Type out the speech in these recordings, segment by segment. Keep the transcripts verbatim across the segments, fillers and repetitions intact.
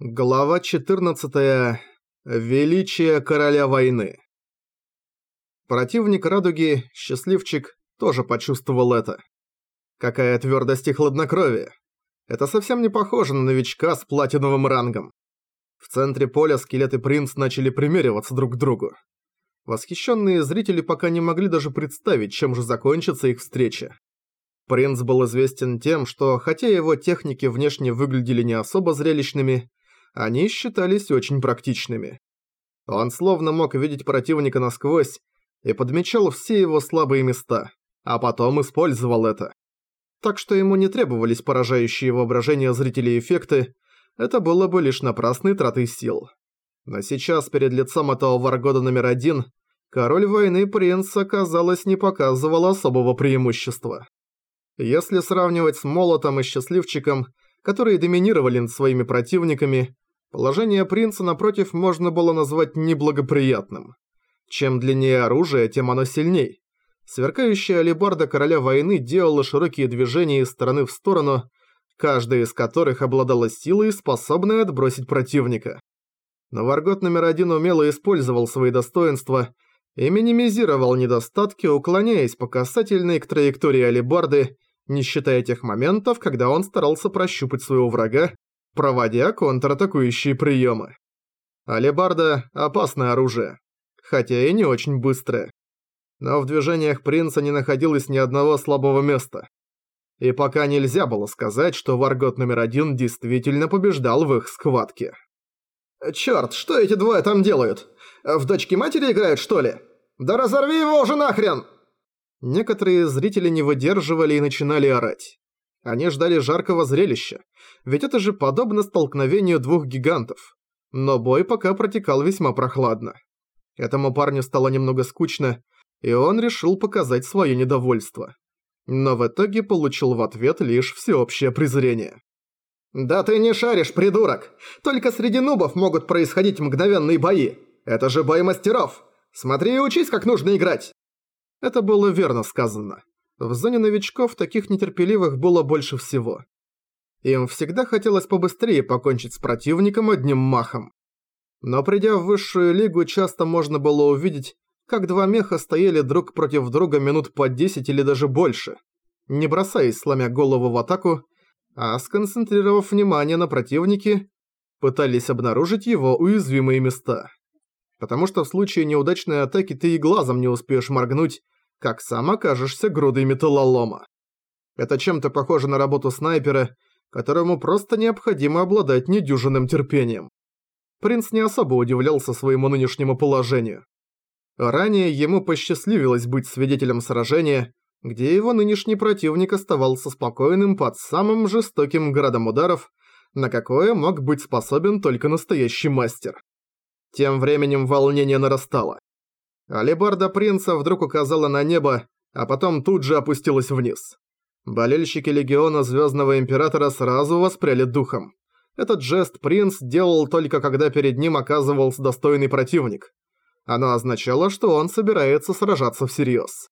Глава четырнадцатая. Величие короля войны. Противник Радуги, Счастливчик, тоже почувствовал это. Какая твёрдость и хладнокровие. Это совсем не похоже на новичка с платиновым рангом. В центре поля Скелет и Принц начали примериваться друг к другу. Восхищенные зрители пока не могли даже представить, чем же закончится их встреча. Принц был известен тем, что хотя его техники внешне выглядели не особо зрелищными, они считались очень практичными. Он словно мог видеть противника насквозь и подмечал все его слабые места, а потом использовал это. Так что ему не требовались поражающие воображение зрителей эффекты, это было бы лишь напрасной тратой сил. Но сейчас перед лицом этого Варгода номер один король войны принца, казалось, не показывал особого преимущества. Если сравнивать с Молотом и Счастливчиком, которые доминировали над своими противниками, положение принца напротив можно было назвать неблагоприятным. Чем длиннее оружие, тем оно сильней. Сверкающая алебарда короля войны делала широкие движения из стороны в сторону, каждая из которых обладала силой, способной отбросить противника. Но Варгот номер один умело использовал свои достоинства и минимизировал недостатки, уклоняясь по касательной к траектории алебарды, не считая тех моментов, когда он старался прощупать своего врага, проводя контратакующие приемы. Алебарда – опасное оружие, хотя и не очень быстрое. Но в движениях принца не находилось ни одного слабого места. И пока нельзя было сказать, что Варгот номер один действительно побеждал в их схватке. «Чёрт, что эти двое там делают? В дочки матери играют, что ли? Да разорви его уже нахрен!» Некоторые зрители не выдерживали и начинали орать. Они ждали жаркого зрелища, ведь это же подобно столкновению двух гигантов. Но бой пока протекал весьма прохладно. Этому парню стало немного скучно, и он решил показать свое недовольство. Но в итоге получил в ответ лишь всеобщее презрение. «Да ты не шаришь, придурок! Только среди нубов могут происходить мгновенные бои! Это же бой мастеров! Смотри и учись, как нужно играть!» Это было верно сказано. В зоне новичков таких нетерпеливых было больше всего. Им всегда хотелось побыстрее покончить с противником одним махом. Но придя в высшую лигу, часто можно было увидеть, как два меха стояли друг против друга минут по десять или даже больше, не бросаясь, сломя голову в атаку, а сконцентрировав внимание на противнике, пытались обнаружить его уязвимые места. Потому что в случае неудачной атаки ты и глазом не успеешь моргнуть, как сам окажешься грудой металлолома. Это чем-то похоже на работу снайпера, которому просто необходимо обладать недюжинным терпением. Принц не особо удивлялся своему нынешнему положению. Ранее ему посчастливилось быть свидетелем сражения, где его нынешний противник оставался спокойным под самым жестоким градом ударов, на какое мог быть способен только настоящий мастер. Тем временем волнение нарастало. Алебарда принца вдруг указала на небо, а потом тут же опустилась вниз. Болельщики Легиона Звездного Императора сразу воспряли духом. Этот жест принц делал только когда перед ним оказывался достойный противник. Оно означало, что он собирается сражаться всерьез.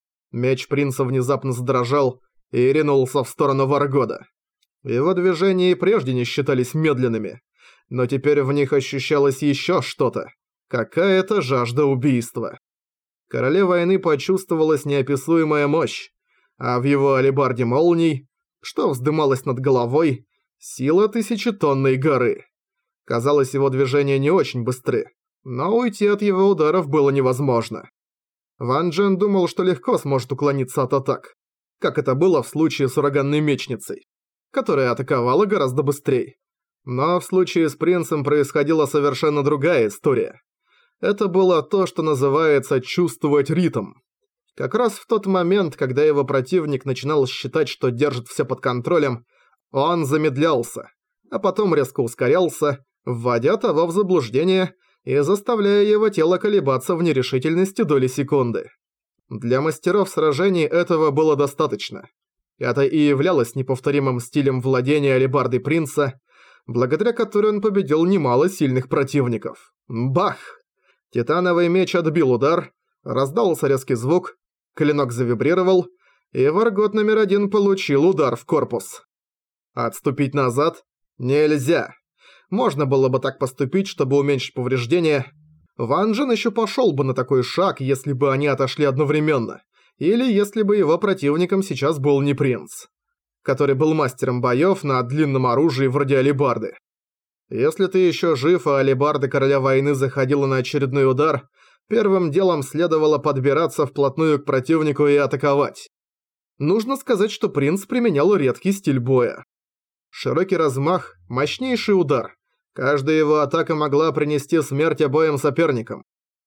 Меч принца внезапно задрожал и ринулся в сторону Варгода. Его движения и прежде не считались медленными, но теперь в них ощущалось еще что-то. Какая-то жажда убийства. Короле войны почувствовалась неописуемая мощь, а в его алебарде молний, что вздымалось над головой, сила тысячетонной горы. Казалось, его движения не очень быстры, но уйти от его ударов было невозможно. Ван Джен думал, что легко сможет уклониться от атак, как это было в случае с ураганной мечницей, которая атаковала гораздо быстрее. Но в случае с принцем происходила совершенно другая история. Это было то, что называется «чувствовать ритм». Как раз в тот момент, когда его противник начинал считать, что держит все под контролем, он замедлялся, а потом резко ускорялся, вводя того в заблуждение и заставляя его тело колебаться в нерешительности доли секунды. Для мастеров сражений этого было достаточно. Это и являлось неповторимым стилем владения алебардой принца, благодаря которой он победил немало сильных противников. Бах! Титановый меч отбил удар, раздался резкий звук, клинок завибрировал, и Варгот номер один получил удар в корпус. Отступить назад нельзя. Можно было бы так поступить, чтобы уменьшить повреждения. Ван Джен еще пошел бы на такой шаг, если бы они отошли одновременно. Или если бы его противником сейчас был не принц, который был мастером боев на длинном оружии вроде алебарды. Если ты еще жив, а алебарда короля войны заходила на очередной удар, первым делом следовало подбираться вплотную к противнику и атаковать. Нужно сказать, что принц применял редкий стиль боя. Широкий размах, мощнейший удар. Каждая его атака могла принести смерть обоим соперникам.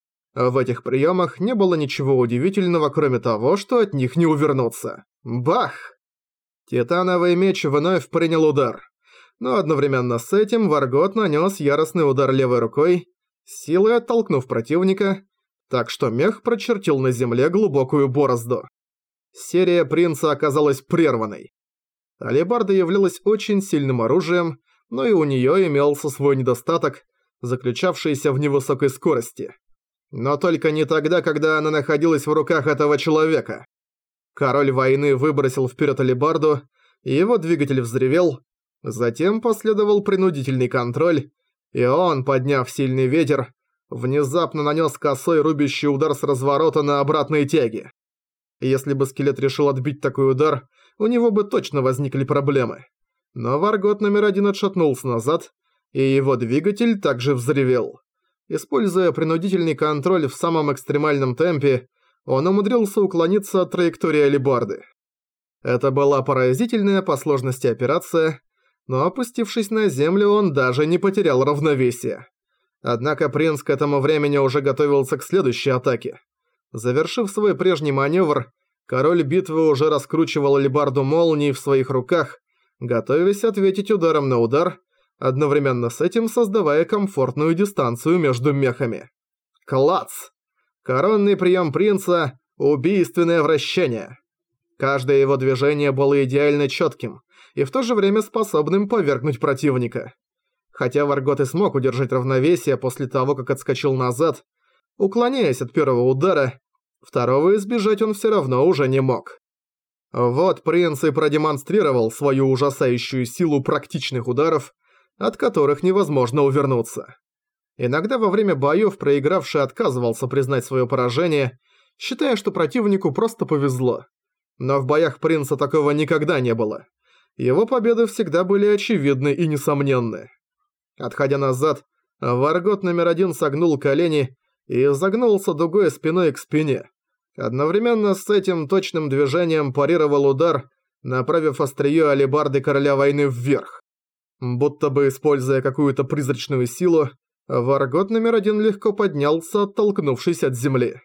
В этих приемах не было ничего удивительного, кроме того, что от них не увернуться. Бах! Титановый меч вновь принял удар. Но одновременно с этим Варгот нанес яростный удар левой рукой, силой оттолкнув противника, так что мех прочертил на земле глубокую борозду. Серия принца оказалась прерванной. Алебарда являлась очень сильным оружием, но и у нее имелся свой недостаток, заключавшийся в невысокой скорости. Но только не тогда, когда она находилась в руках этого человека. Король войны выбросил вперед алебарду, и его двигатель взревел. Затем последовал принудительный контроль, и он, подняв сильный ветер, внезапно нанес косой рубящий удар с разворота на обратные тяги. Если бы скелет решил отбить такой удар, у него бы точно возникли проблемы. Но Варгот номер один отшатнулся назад, и его двигатель также взревел. Используя принудительный контроль в самом экстремальном темпе, он умудрился уклониться от траектории алебарды. Это была поразительная по сложности операция, но опустившись на землю, он даже не потерял равновесие. Однако принц к этому времени уже готовился к следующей атаке. Завершив свой прежний маневр, король битвы уже раскручивал алебарду молнии в своих руках, готовясь ответить ударом на удар, одновременно с этим создавая комфортную дистанцию между мехами. Клац! Коронный прием принца – убийственное вращение. Каждое его движение было идеально четким и в то же время способным повергнуть противника. Хотя Варгот и смог удержать равновесие после того, как отскочил назад, уклоняясь от первого удара, второго избежать он все равно уже не мог. Вот принц и продемонстрировал свою ужасающую силу практичных ударов, от которых невозможно увернуться. Иногда во время боёв проигравший отказывался признать своё поражение, считая, что противнику просто повезло. Но в боях принца такого никогда не было. Его победы всегда были очевидны и несомненны. Отходя назад, Варгот номер один согнул колени и загнулся дугой спиной к спине. Одновременно с этим точным движением парировал удар, направив острие алебарды короля войны вверх. Будто бы используя какую-то призрачную силу, Варгот номер один легко поднялся, оттолкнувшись от земли.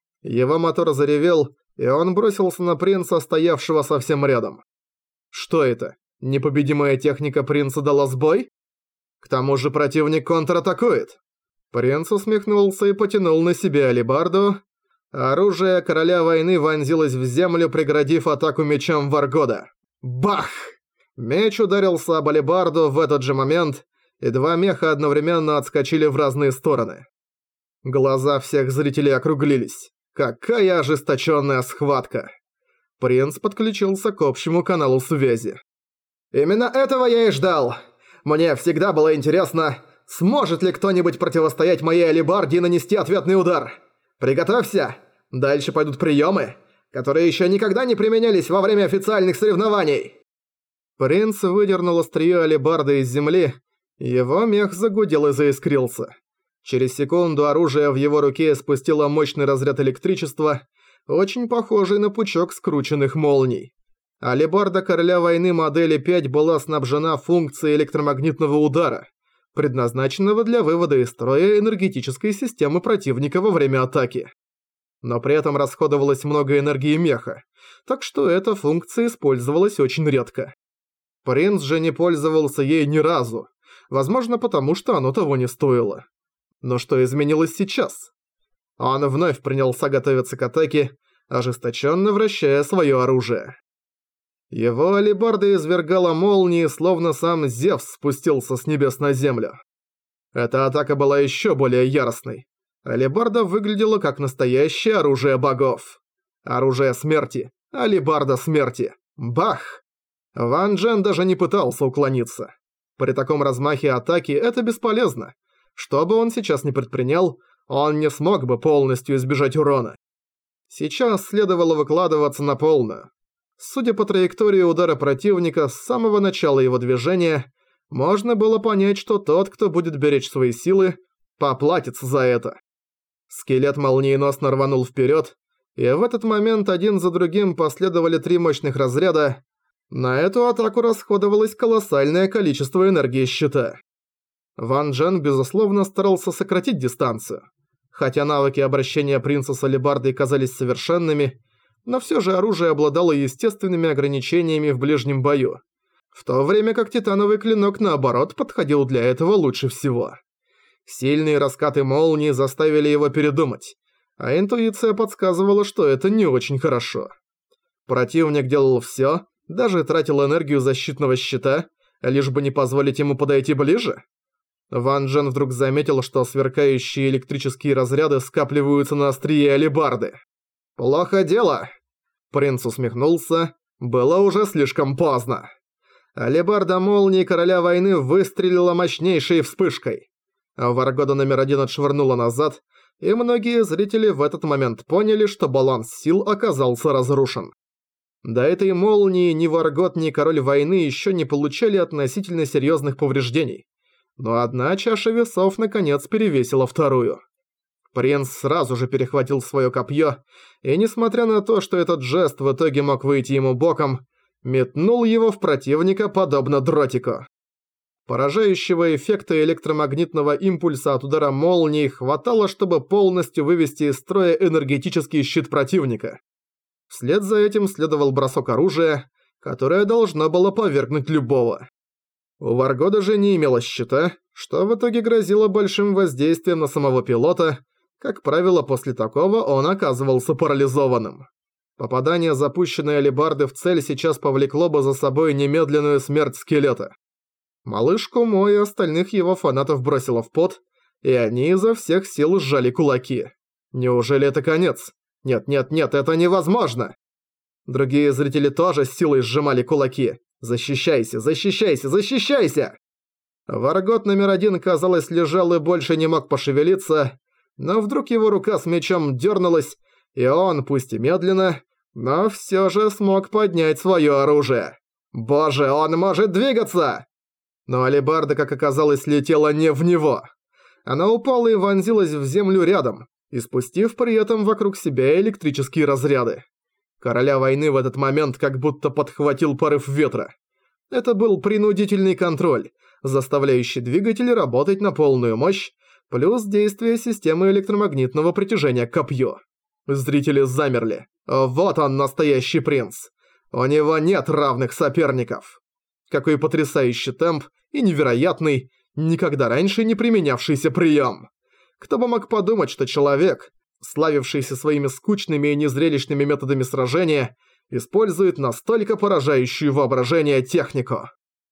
Его мотор заревел, и он бросился на принца, стоявшего совсем рядом. Что это? Непобедимая техника принца дала сбой? К тому же противник контратакует. Принц усмехнулся и потянул на себя алебарду. Оружие короля войны вонзилось в землю, преградив атаку мечом Варгода. Бах! Меч ударился об алебарду в этот же момент, и два меха одновременно отскочили в разные стороны. Глаза всех зрителей округлились. Какая ожесточенная схватка! Принц подключился к общему каналу связи. «Именно этого я и ждал. Мне всегда было интересно, сможет ли кто-нибудь противостоять моей алебарде и нанести ответный удар. Приготовься! Дальше пойдут приемы, которые еще никогда не применялись во время официальных соревнований!» Принц выдернул острие алебарды из земли, его мех загудел и заискрился. Через секунду оружие в его руке спустило мощный разряд электричества, очень похожий на пучок скрученных молний. Алебарда короля войны модели пять была снабжена функцией электромагнитного удара, предназначенного для вывода из строя энергетической системы противника во время атаки. Но при этом расходовалось много энергии меха, так что эта функция использовалась очень редко. Принц же не пользовался ей ни разу, возможно потому, что оно того не стоило. Но что изменилось сейчас? Он вновь принялся готовиться к атаке, ожесточенно вращая свое оружие. Его алебарда извергала молнии, словно сам Зевс спустился с небес на землю. Эта атака была еще более яростной. Алебарда выглядела как настоящее оружие богов. Оружие смерти. Алебарда смерти. Бах! Ван Джен даже не пытался уклониться. При таком размахе атаки это бесполезно. Что бы он сейчас ни предпринял, он не смог бы полностью избежать урона. Сейчас следовало выкладываться на полную. Судя по траектории удара противника с самого начала его движения, можно было понять, что тот, кто будет беречь свои силы, поплатится за это. Скелет молниеносно рванул вперед, и в этот момент один за другим последовали три мощных разряда. На эту атаку расходовалось колоссальное количество энергии щита. Ван Джен, безусловно, старался сократить дистанцию. Хотя навыки обращения принца с алебардой казались совершенными, но все же оружие обладало естественными ограничениями в ближнем бою, в то время как титановый клинок, наоборот, подходил для этого лучше всего. Сильные раскаты молнии заставили его передумать, а интуиция подсказывала, что это не очень хорошо. Противник делал все, даже тратил энергию защитного щита, лишь бы не позволить ему подойти ближе. Ван Джен вдруг заметил, что сверкающие электрические разряды скапливаются на острие алебарды. «Плохо дело!» Принц усмехнулся. Было уже слишком поздно. Алебарда молнии короля войны выстрелила мощнейшей вспышкой. Варгода номер один отшвырнула назад, и многие зрители в этот момент поняли, что баланс сил оказался разрушен. До этой молнии ни Варгод, ни король войны еще не получали относительно серьезных повреждений. Но одна чаша весов наконец перевесила вторую. Принц сразу же перехватил свое копье, и несмотря на то, что этот жест в итоге мог выйти ему боком, метнул его в противника подобно дротику. Поражающего эффекта электромагнитного импульса от удара молнии хватало, чтобы полностью вывести из строя энергетический щит противника. Вслед за этим следовал бросок оружия, которое должно было повергнуть любого. У Варгода же не имелось щита, что в итоге грозило большим воздействием на самого пилота. Как правило, после такого он оказывался парализованным. Попадание запущенной алебарды в цель сейчас повлекло бы за собой немедленную смерть скелета. Малышку Мо и остальных его фанатов бросило в пот, и они изо всех сил сжали кулаки. Неужели это конец? Нет-нет-нет, это невозможно! Другие зрители тоже с силой сжимали кулаки. «Защищайся, защищайся, защищайся!» Варгот номер один, казалось, лежал и больше не мог пошевелиться, но вдруг его рука с мечом дернулась, и он, пусть и медленно, но все же смог поднять свое оружие. Боже, он может двигаться! Но алебарда, как оказалось, летела не в него. Она упала и вонзилась в землю рядом, испустив при этом вокруг себя электрические разряды. Короля войны в этот момент как будто подхватил порыв ветра. Это был принудительный контроль, заставляющий двигатель работать на полную мощь, плюс действие системы электромагнитного притяжения к копью. Зрители замерли. Вот он, настоящий принц. У него нет равных соперников. Какой потрясающий темп и невероятный, никогда раньше не применявшийся прием. Кто бы мог подумать, что человек, славившийся своими скучными и незрелищными методами сражения, использует настолько поражающую воображение технику.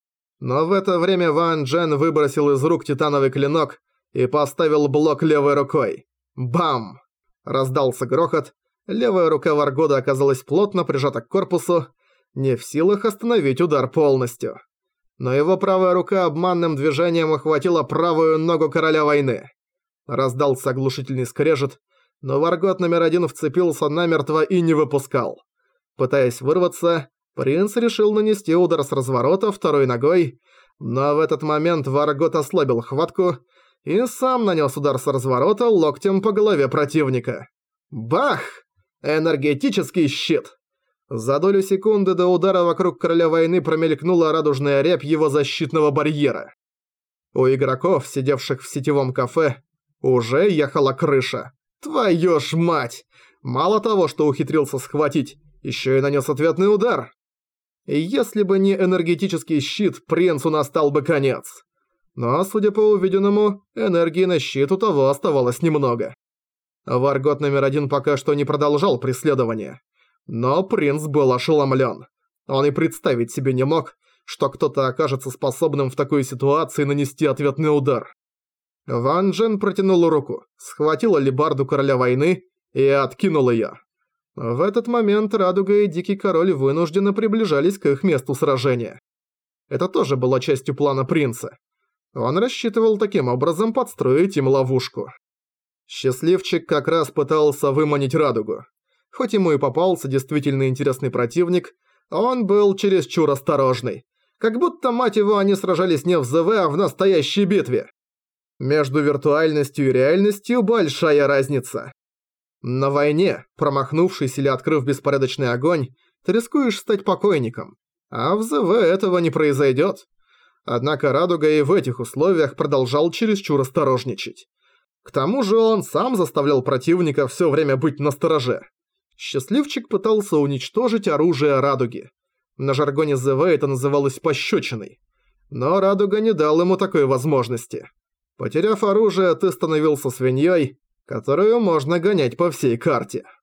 Но в это время Ван Джен выбросил из рук титановый клинок и поставил блок левой рукой. Бам! Раздался грохот, левая рука Варгода оказалась плотно прижата к корпусу, не в силах остановить удар полностью. Но его правая рука обманным движением охватила правую ногу короля войны. Раздался оглушительный скрежет, но Варгот номер один вцепился намертво и не выпускал. Пытаясь вырваться, принц решил нанести удар с разворота второй ногой, но в этот момент Варгот ослабил хватку и сам нанес удар с разворота локтем по голове противника. Бах! Энергетический щит! За долю секунды до удара вокруг короля войны промелькнула радужная рябь его защитного барьера. У игроков, сидевших в сетевом кафе, уже ехала крыша. Твою ж мать! Мало того, что ухитрился схватить, еще и нанес ответный удар. И если бы не энергетический щит, принцу настал бы конец. Но, судя по увиденному, энергии на щит у того оставалось немного. Варгот номер один пока что не продолжал преследование. Но принц был ошеломлен. Он и представить себе не мог, что кто-то окажется способным в такой ситуации нанести ответный удар. Ван Джен протянул руку, схватил алебарду короля войны и откинул ее. В этот момент Радуга и Дикий Король вынужденно приближались к их месту сражения. Это тоже было частью плана принца. Он рассчитывал таким образом подстроить им ловушку. Счастливчик как раз пытался выманить радугу. Хоть ему и попался действительно интересный противник, он был чересчур осторожный. Как будто, мать его, они сражались не в ЗВ, а в настоящей битве. Между виртуальностью и реальностью большая разница. На войне, промахнувшись или открыв беспорядочный огонь, ты рискуешь стать покойником. А в ЗВ этого не произойдет. Однако Радуга и в этих условиях продолжал чересчур осторожничать. К тому же он сам заставлял противника все время быть настороже. Счастливчик пытался уничтожить оружие Радуги. На жаргоне ЗВ это называлось пощечиной. Но Радуга не дал ему такой возможности. Потеряв оружие, ты становился свиньей, которую можно гонять по всей карте.